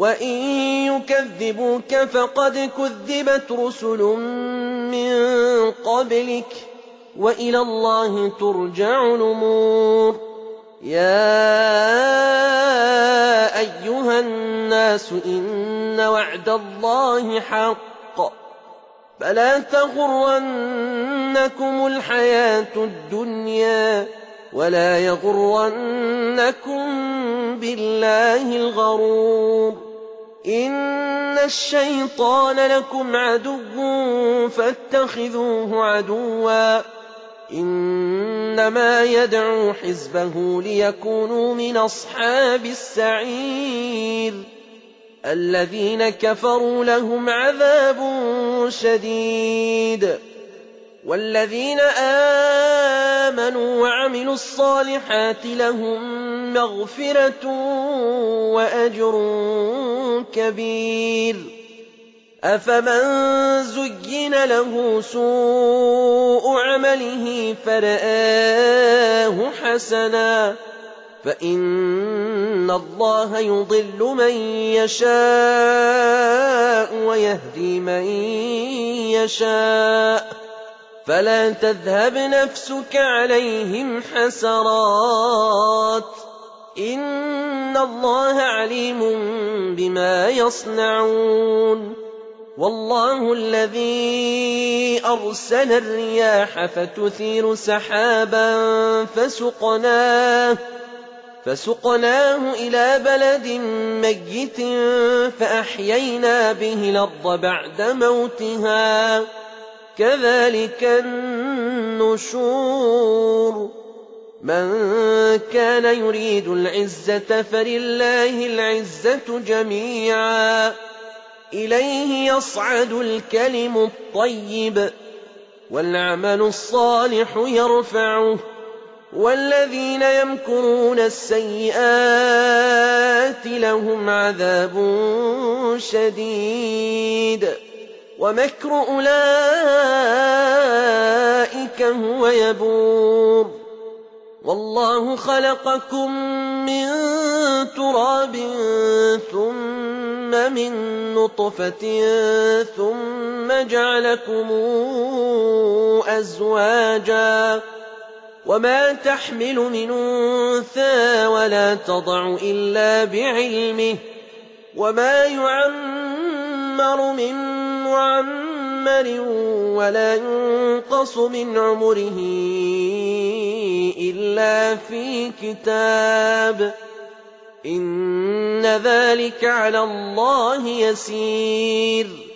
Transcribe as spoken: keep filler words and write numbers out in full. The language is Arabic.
وإن يكذبوك فقد كذبت رسل من قبلك وإلى الله ترجع الأمور. يا أيها الناس إن وعد الله حق فلا تغرنكم الحياة الدنيا ولا يغرنكم بالله الغرور. إن الشيطان لكم عدو فاتخذوه عدوا إنما يدعو حزبه ليكونوا من أصحاب السعير. الذين كفروا لهم عذاب شديد والذين آمنوا وعملوا الصالحات لهم مغفرة وأجر كبير. أفمن زين له سوء عمله فرآه حسنا فإن الله يضل من يشاء ويهدي من يشاء فلا تذهب نفسك عليهم حسرات إن الله عليم بما يصنعون. والله الذي أرسل الرياح فتثير سحابا فسقناه, فسقناه إلى بلد ميت فأحيينا به الأرض بعد موتها كذلك النشور. من كان يريد العزة فلله العزة جميعا إليه يصعد الكلم الطيب والعمل الصالح يرفعه والذين يمكرون السيئات لهم عذاب شديد ومكر أولئك هو يبور. والله خلقكم من تراب ثم من نطفة ثم جعلكم أزواجا وما تحمل من أنثى ولا تضع إلا بعلمه وما يعمر من معمر ولا ينقص من عمره إلا في كتاب إن ذلك على الله يسير.